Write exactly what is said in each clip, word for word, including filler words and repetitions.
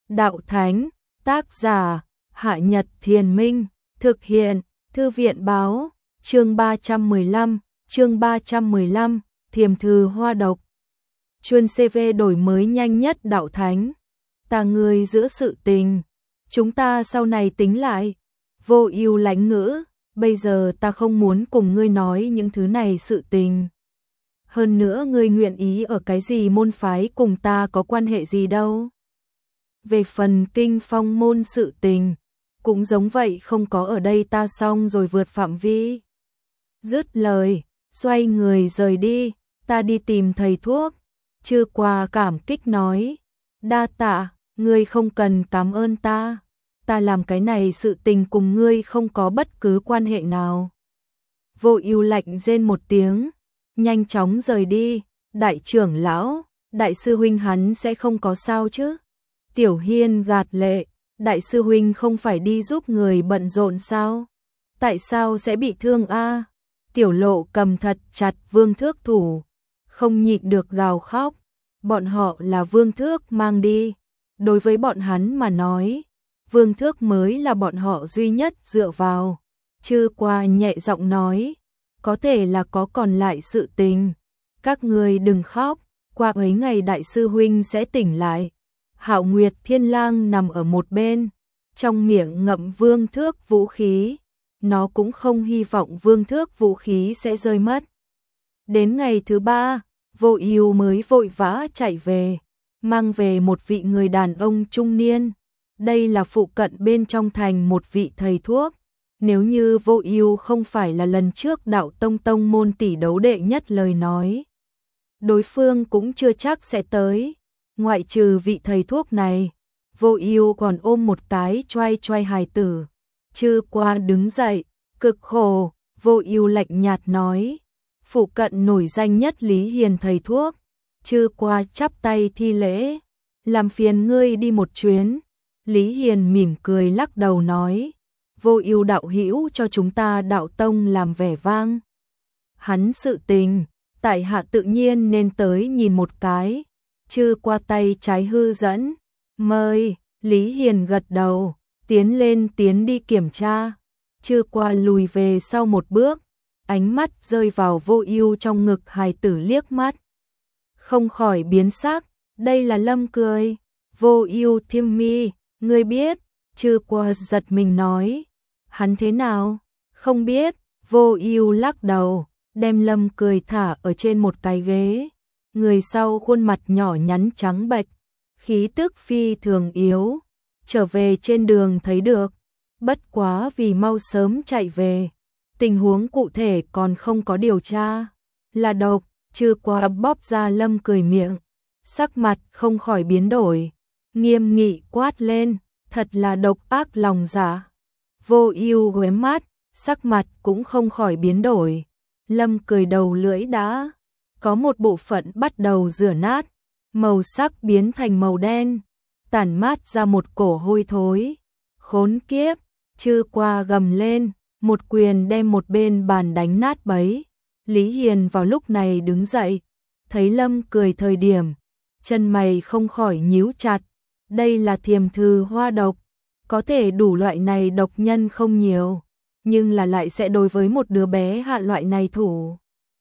đạo thánh, tác giả, Hạ Nhật Thiền Minh, thực hiện, Thư viện báo, chương ba trăm mười lăm, chương ba trăm mười lăm, Thiềm Thư Hoa Độc. Chuyên xê vê đổi mới nhanh nhất đạo thánh. Ta ngươi giữa sự tình, chúng ta sau này tính lại. Vô Ưu lãnh ngữ, bây giờ ta không muốn cùng ngươi nói những thứ này sự tình. Hơn nữa ngươi nguyện ý ở cái gì môn phái cùng ta có quan hệ gì đâu. Về phần kinh phong môn sự tình, cũng giống vậy, không có ở đây ta xong rồi vượt phạm vi. Dứt lời, xoay người rời đi, ta đi tìm thầy thuốc. Chư Qua cảm kích nói, đa tạ, ngươi không cần cảm ơn ta. Ta làm cái này sự tình cùng ngươi không có bất cứ quan hệ nào. Vô Ưu lạnh rên một tiếng, nhanh chóng rời đi. Đại trưởng lão, đại sư huynh hắn sẽ không có sao chứ? Tiểu Hiên gạt lệ, đại sư huynh không phải đi giúp người bận rộn sao? Tại sao sẽ bị thương a? Tiểu Lộ cầm thật chặt Vương Thước thủ, không nhịn được gào khóc. Bọn họ là Vương Thước mang đi, đối với bọn hắn mà nói, Vương Thước mới là bọn họ duy nhất dựa vào. Chư Qua nhẹ giọng nói, có thể là có còn lại sự tình. Các ngươi đừng khóc, qua mấy ngày đại sư huynh sẽ tỉnh lại. Hạo Nguyệt Thiên Lang nằm ở một bên, trong miệng ngậm Vương Thước vũ khí. Nó cũng không hy vọng Vương Thước vũ khí sẽ rơi mất. Đến ngày thứ ba, Vô Ưu mới vội vã chạy về, mang về một vị người đàn ông trung niên. Đây là phụ cận bên trong thành một vị thầy thuốc. Nếu như Vô Ưu không phải là lần trước đạo tông tông môn tỷ đấu đệ nhất lời nói, đối phương cũng chưa chắc sẽ tới. Ngoại trừ vị thầy thuốc này, Vô Ưu còn ôm một cái choai choai hài tử. Chư Qua đứng dậy, cực khổ. Vô Ưu lạnh nhạt nói, phụ cận nổi danh nhất Lý Hiền thầy thuốc. Chư Qua chắp tay thi lễ, làm phiền ngươi đi một chuyến. Lý Hiền mỉm cười lắc đầu nói, Vô Ưu đạo hữu cho chúng ta đạo tông làm vẻ vang. Hắn sự tình, tại hạ tự nhiên nên tới nhìn một cái. Chư Qua tay trái hư dẫn, mời. Lý Hiền gật đầu, tiến lên tiến đi kiểm tra. Chư Qua lùi về sau một bước, ánh mắt rơi vào Vô Ưu trong ngực hài tử liếc mắt, không khỏi biến sắc. Đây là Lâm Cười. Vô Ưu thiêm mi, ngươi biết? Chư Qua giật mình nói, hắn thế nào? Không biết. Vô Ưu lắc đầu, đem Lâm Cười thả ở trên một cái ghế. Người sau khuôn mặt nhỏ nhắn trắng bệch, khí tức phi thường yếu, trở về trên đường thấy được. Bất quá vì mau sớm chạy về, tình huống cụ thể còn không có điều tra. Là độc. Chư Qua bóp ra Lâm Cười miệng, sắc mặt không khỏi biến đổi, nghiêm nghị quát lên, thật là độc ác lòng dạ. Vô Ưu góe mắt, sắc mặt cũng không khỏi biến đổi. Lâm Cười đầu lưỡi đã có một bộ phận bắt đầu rửa nát, màu sắc biến thành màu đen, tản mát ra một cổ hôi thối. Khốn kiếp. Chư Qua gầm lên, một quyền đem một bên bàn đánh nát bấy. Lý Hiền vào lúc này đứng dậy, thấy Lâm Cười thời điểm, chân mày không khỏi nhíu chặt. Đây là Thiềm Thư Hoa Độc, có thể đủ loại này độc nhân không nhiều, nhưng là lại sẽ đối với một đứa bé hạ loại này thủ.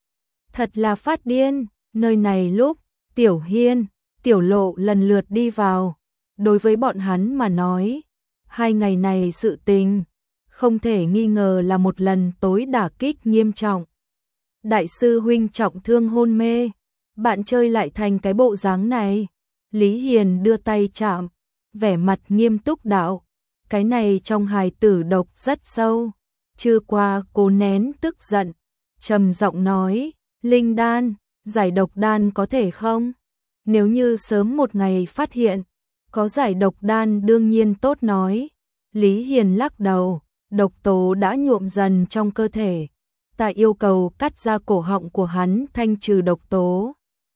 Thật là phát điên. Nơi này lúc Tiểu Hiên, Tiểu Lộ lần lượt đi vào, đối với bọn hắn mà nói, hai ngày này sự tình không thể nghi ngờ là một lần tối đả kích nghiêm trọng. Đại sư huynh trọng thương hôn mê, bạn chơi lại thành cái bộ dáng này. Lý Hiền đưa tay chạm, vẻ mặt nghiêm túc đạo, cái này trong hài tử độc rất sâu. Chư Qua cố nén tức giận, trầm giọng nói, linh đan, giải độc đan có thể không? Nếu như sớm một ngày phát hiện, có giải độc đan đương nhiên tốt nói. Lý Hiền lắc đầu, độc tố đã nhuộm dần trong cơ thể. Ta yêu cầu cắt ra cổ họng của hắn thanh trừ độc tố.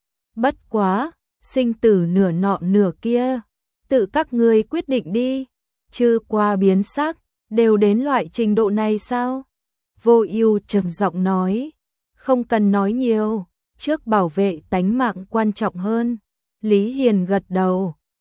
Bất quá, sinh tử nửa nọ nửa kia, tự các ngươi quyết định đi. Chư Qua biến sắc, đều đến loại trình độ này sao? Vô Ưu trầm giọng nói, không cần nói nhiều, trước bảo vệ tánh mạng quan trọng hơn. Lý Hiền gật đầu,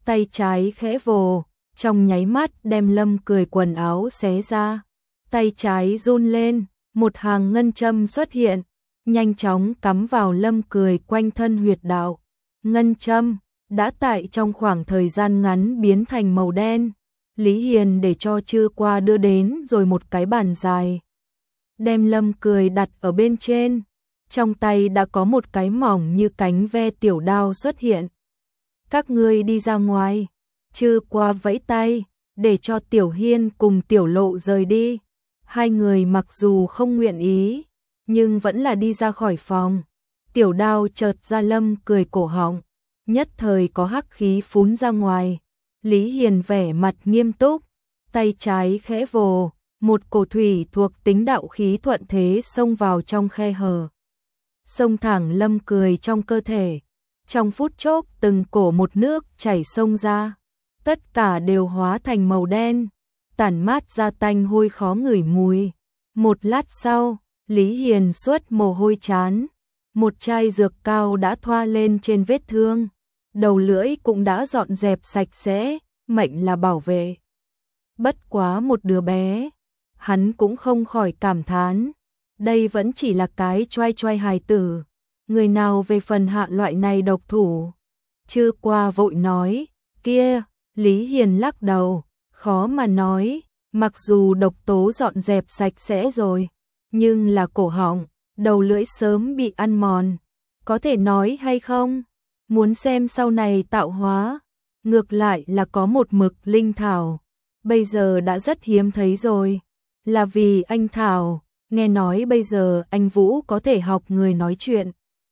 tay trái khẽ vồ, trong nháy mắt đem Lâm Cười quần áo xé ra. Tay trái run lên, một hàng ngân châm xuất hiện, nhanh chóng cắm vào Lâm Cười quanh thân huyệt đạo. Ngân châm đã tại trong khoảng thời gian ngắn biến thành màu đen. Lý Hiền để cho Chư Qua đưa đến rồi một cái bàn dài, đem Lâm Cười đặt ở bên trên, trong tay đã có một cái mỏng như cánh ve tiểu đao xuất hiện. Các ngươi đi ra ngoài. Chư Qua vẫy tay, để cho Tiểu Hiên cùng Tiểu Lộ rời đi. Hai người mặc dù không nguyện ý, nhưng vẫn là đi ra khỏi phòng. Tiểu đao chợt ra Lâm Cười cổ họng, nhất thời có hắc khí phún ra ngoài. Lý Hiền vẻ mặt nghiêm túc, tay trái khẽ vồ, một cổ thủy thuộc tính đạo khí thuận thế xông vào trong khe hở, xông thẳng Lâm Cười trong cơ thể. Trong phút chốc từng cổ một nước chảy xông ra, tất cả đều hóa thành màu đen, tản mát ra tanh hôi khó ngửi mùi. Một lát sau, Lý Hiền xuất mồ hôi chán, một chai dược cao đã thoa lên trên vết thương, đầu lưỡi cũng đã dọn dẹp sạch sẽ, mệnh là bảo vệ. Bất quá một đứa bé, hắn cũng không khỏi cảm thán, đây vẫn chỉ là cái choai choai hài tử, người nào về phần hạ loại này độc thủ. Chư Qua vội nói, kia, Lý Hiền lắc đầu, khó mà nói, mặc dù độc tố dọn dẹp sạch sẽ rồi, nhưng là cổ họng, đầu lưỡi sớm bị ăn mòn, có thể nói hay không? Muốn xem sau này tạo hóa, ngược lại là có một mực linh thảo, bây giờ đã rất hiếm thấy rồi, là vì anh Thảo, nghe nói bây giờ anh Vũ có thể học người nói chuyện.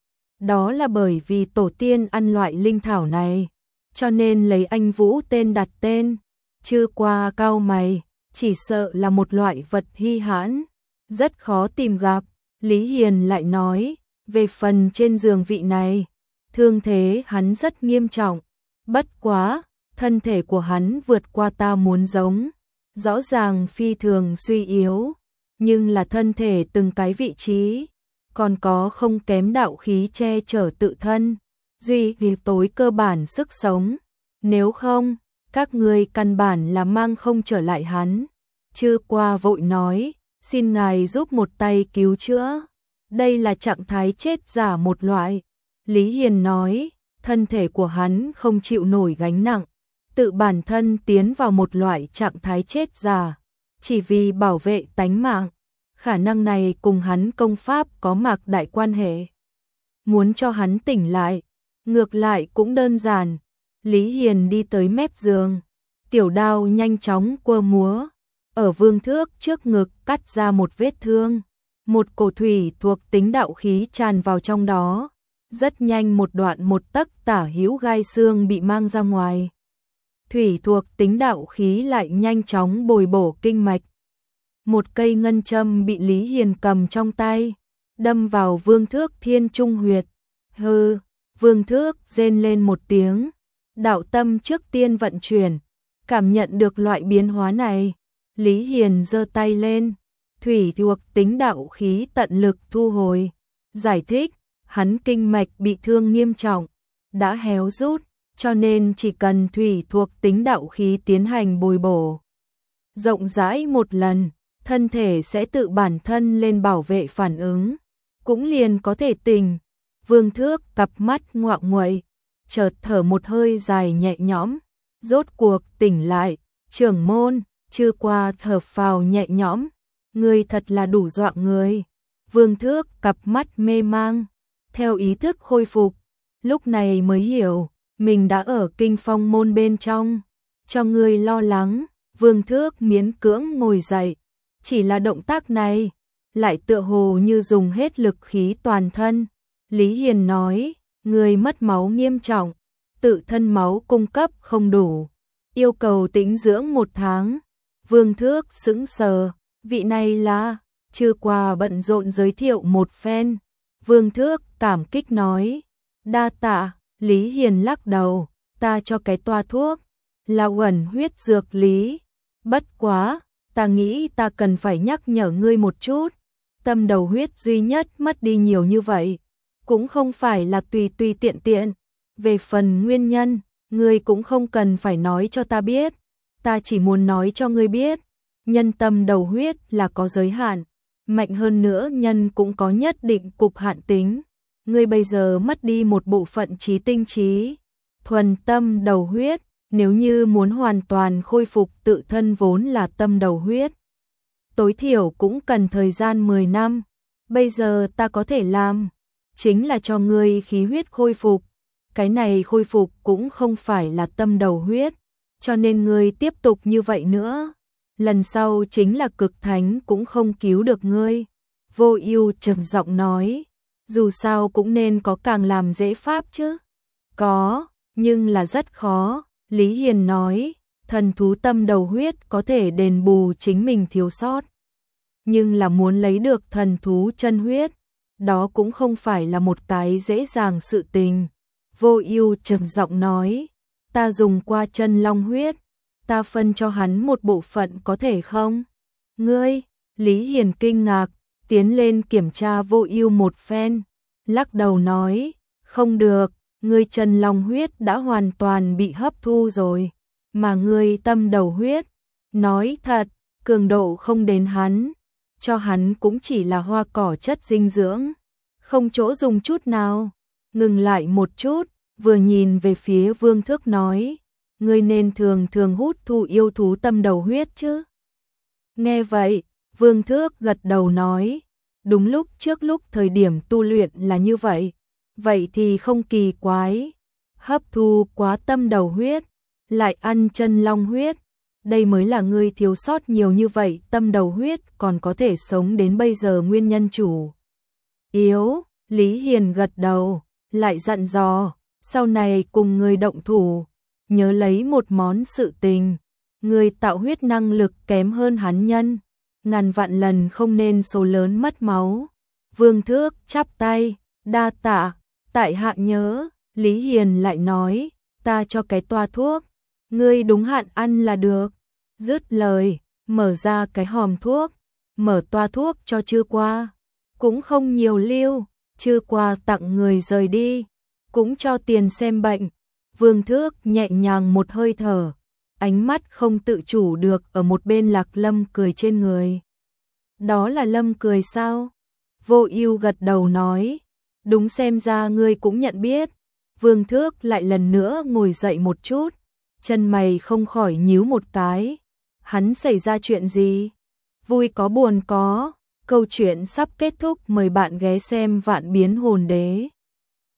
Đó là bởi vì tổ tiên ăn loại linh thảo này, cho nên lấy anh Vũ tên đặt tên. Chư Qua cau mày, chỉ sợ là một loại vật hy hãn, rất khó tìm gặp. Lý Hiền lại nói, về phần trên giường vị này, thương thế hắn rất nghiêm trọng, bất quá, thân thể của hắn vượt qua ta muốn giống, rõ ràng phi thường suy yếu, nhưng là thân thể từng cái vị trí, còn có không kém đạo khí che chở tự thân, duy vì tối cơ bản sức sống, nếu không, các ngươi căn bản là mang không trở lại hắn. Chư Qua vội nói, xin ngài giúp một tay cứu chữa, đây là trạng thái chết giả một loại. Lý Hiền nói, thân thể của hắn không chịu nổi gánh nặng, tự bản thân tiến vào một loại trạng thái chết giả, chỉ vì bảo vệ tánh mạng. Khả năng này cùng hắn công pháp có mạc đại quan hệ. Muốn cho hắn tỉnh lại, ngược lại cũng đơn giản. Lý Hiền đi tới mép giường, tiểu đao nhanh chóng quơ múa, ở vương thước trước ngực cắt ra một vết thương. Một cổ thủy thuộc tính đạo khí tràn vào trong đó, rất nhanh một đoạn một tấc tả hữu gai xương bị mang ra ngoài. Thủy thuộc tính đạo khí lại nhanh chóng bồi bổ kinh mạch. Một cây ngân châm bị Lý Hiền cầm trong tay, đâm vào vương thước thiên trung huyệt. Hừ, vương thước rên lên một tiếng, đạo tâm trước tiên vận chuyển, cảm nhận được loại biến hóa này. Lý Hiền giơ tay lên, thủy thuộc tính đạo khí tận lực thu hồi, giải thích, hắn kinh mạch bị thương nghiêm trọng, đã héo rút, cho nên chỉ cần thủy thuộc tính đạo khí tiến hành bồi bổ rộng rãi một lần, thân thể sẽ tự bản thân lên bảo vệ phản ứng, cũng liền có thể tỉnh. Vương thước cặp mắt ngoạo nguậy, chợt thở một hơi dài nhẹ nhõm, rốt cuộc tỉnh lại. Trưởng môn, Chư Qua thở phào nhẹ nhõm, ngươi thật là đủ dọa người. Vương thước cặp mắt mê mang, theo ý thức khôi phục, lúc này mới hiểu, mình đã ở kinh phong môn bên trong, cho ngươi lo lắng. Vương thước miễn cưỡng ngồi dậy, chỉ là động tác này, lại tựa hồ như dùng hết lực khí toàn thân. Lý Hiền nói, người mất máu nghiêm trọng, tự thân máu cung cấp không đủ, yêu cầu tĩnh dưỡng một tháng. Vương thước sững sờ, vị này là, Chư Qua bận rộn giới thiệu một phen. Vương thước cảm kích nói, đa tạ. Lý Hiền lắc đầu, ta cho cái toa thuốc, là uẩn huyết dược lý. Bất quá, ta nghĩ ta cần phải nhắc nhở ngươi một chút, tâm đầu huyết duy nhất mất đi nhiều như vậy, cũng không phải là tùy tùy tiện tiện. Về phần nguyên nhân, Ngươi cũng không cần phải nói cho ta biết, ta chỉ muốn nói cho ngươi biết, nhân tâm đầu huyết là có giới hạn, mạnh hơn nữa nhân cũng có nhất định cục hạn tính. Ngươi bây giờ mất đi một bộ phận trí tinh trí, thuần tâm đầu huyết, nếu như muốn hoàn toàn khôi phục tự thân vốn là tâm đầu huyết, tối thiểu cũng cần thời gian mười năm. Bây giờ ta có thể làm, chính là cho ngươi khí huyết khôi phục. Cái này khôi phục cũng không phải là tâm đầu huyết, cho nên ngươi tiếp tục như vậy nữa, lần sau chính là cực thánh cũng không cứu được ngươi. Vô Ưu trầm giọng nói, dù sao cũng nên có càng làm dễ pháp chứ. Có, nhưng là rất khó. Lý Hiền nói, thần thú tâm đầu huyết có thể đền bù chính mình thiếu sót, nhưng là muốn lấy được thần thú chân huyết, đó cũng không phải là một cái dễ dàng sự tình. Vô Ưu trầm giọng nói, ta dùng qua chân long huyết, ta phân cho hắn một bộ phận có thể không? Ngươi, Lý Hiền kinh ngạc, tiến lên kiểm tra Vô Ưu một phen, lắc đầu nói, không được, ngươi chân long huyết đã hoàn toàn bị hấp thu rồi, mà ngươi tâm đầu huyết, nói thật, cường độ không đến hắn, cho hắn cũng chỉ là hoa cỏ chất dinh dưỡng, không chỗ dùng chút nào. Ngừng lại một chút, vừa nhìn về phía Vương Thước nói, ngươi nên thường thường hút thu yêu thú tâm đầu huyết chứ. Nghe vậy, Vương Thước gật đầu nói, đúng lúc trước lúc thời điểm tu luyện là như vậy, vậy thì không kỳ quái, hấp thu quá tâm đầu huyết, lại ăn chân long huyết, đây mới là ngươi thiếu sót nhiều như vậy, tâm đầu huyết còn có thể sống đến bây giờ nguyên nhân chủ yếu. Lý Hiền gật đầu, lại dặn dò, sau này cùng người động thủ, nhớ lấy một món sự tình, người tạo huyết năng lực kém hơn hắn nhân, ngàn vạn lần không nên số lớn mất máu. Vương Thước chắp tay, đa tạ, tại hạ nhớ. Lý Hiền lại nói, ta cho cái toa thuốc, ngươi đúng hạn ăn là được. Dứt lời, mở ra cái hòm thuốc, mở toa thuốc cho Chư Qua, cũng không nhiều lưu, Chư Qua tặng người rời đi, cũng cho tiền xem bệnh. Vương Thước nhẹ nhàng một hơi thở, ánh mắt không tự chủ được ở một bên Lạc Lâm cười trên người. Đó là Lâm cười sao? Vô Ưu gật đầu nói, đúng, xem ra ngươi cũng nhận biết. Vương Thước lại lần nữa ngồi dậy một chút, chân mày không khỏi nhíu một cái. Hắn xảy ra chuyện gì? Vui có buồn có, câu chuyện sắp kết thúc, mời bạn ghé xem Vạn Biến Hồn Đế.